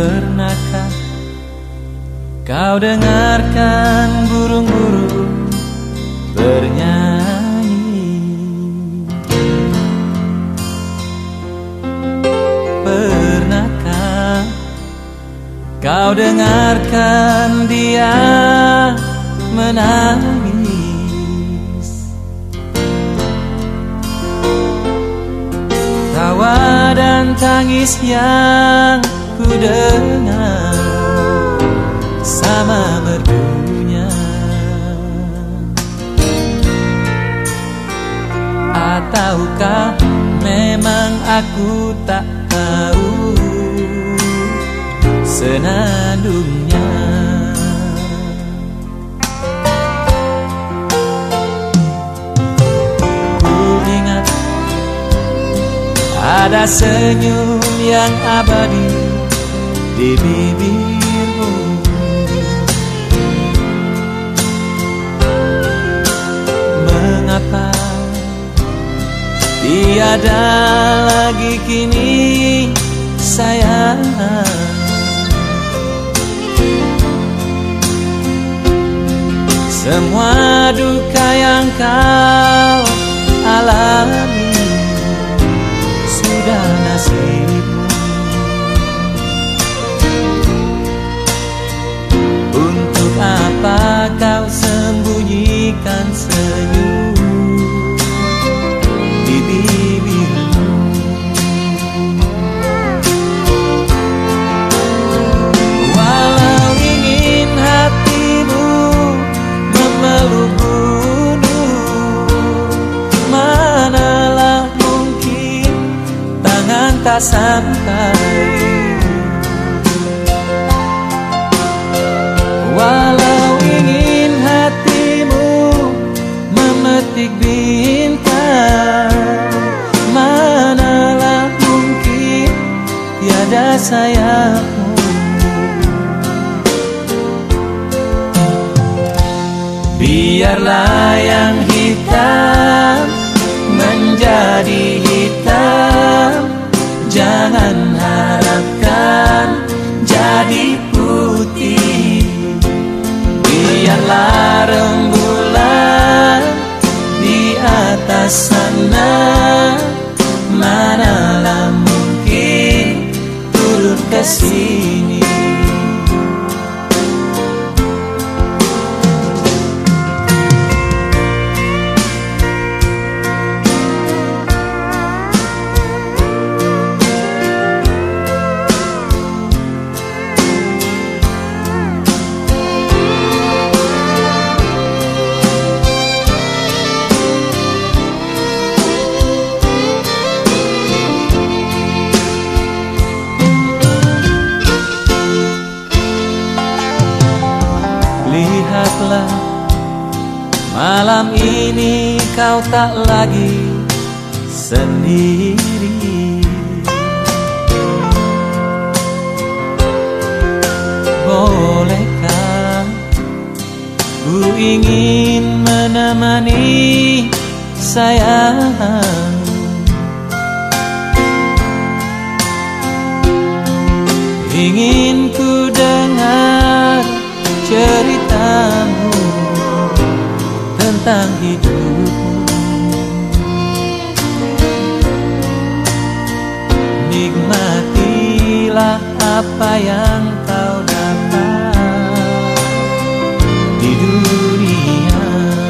Pernahkah kau dengarkan burung-burung bernyanyi? Pernahkah kau dengarkan dia menangis? Tawa dan tangis yang ku dengar sama merdunya. Ataukah memang aku tak tahu senandungnya? Ku ingat ada senyum yang abadi di bibirmu. Mengapa tiada lagi kini sayang? Semua duka yang kau alami sudah nasibmu. Untuk apa kau sembunyikan senyum di bibirmu? Walau ingin hatimu memeluk gunung, manalah mungkin tangan tak sampai. Walau ingin hatimu memetik bintang, manalah mungkin tiada sayapmu. Biarlah yang hitam menjadi hitam, jangan harapkan jadi putih. Biarlah rembulan di atas sana, manalah mungkin turun ke sini. Lihatlah, malam ini kau tak lagi sendiri. Bolehkah ku ingin menemani sayang? Ingin ku dengar ceritamu tentang hidupmu. Nikmatilah apa yang kau dapat di dunia.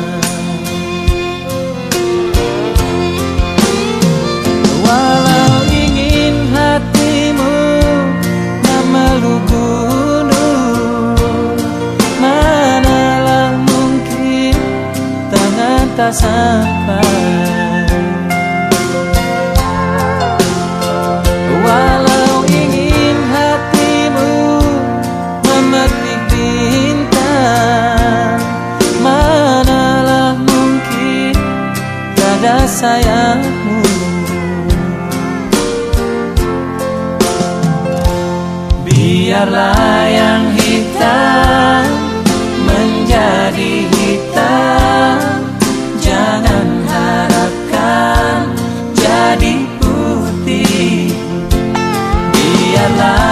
Walau ingin hatimu memeluk gunung, manalah mungkin tangan tak sampai. Walau ingin hatimu memetik bintang, manalah mungkin tiada sayangmu. Biarlah yang hitam menjadi hitam, jangan harapkan jadi putih. Biarlah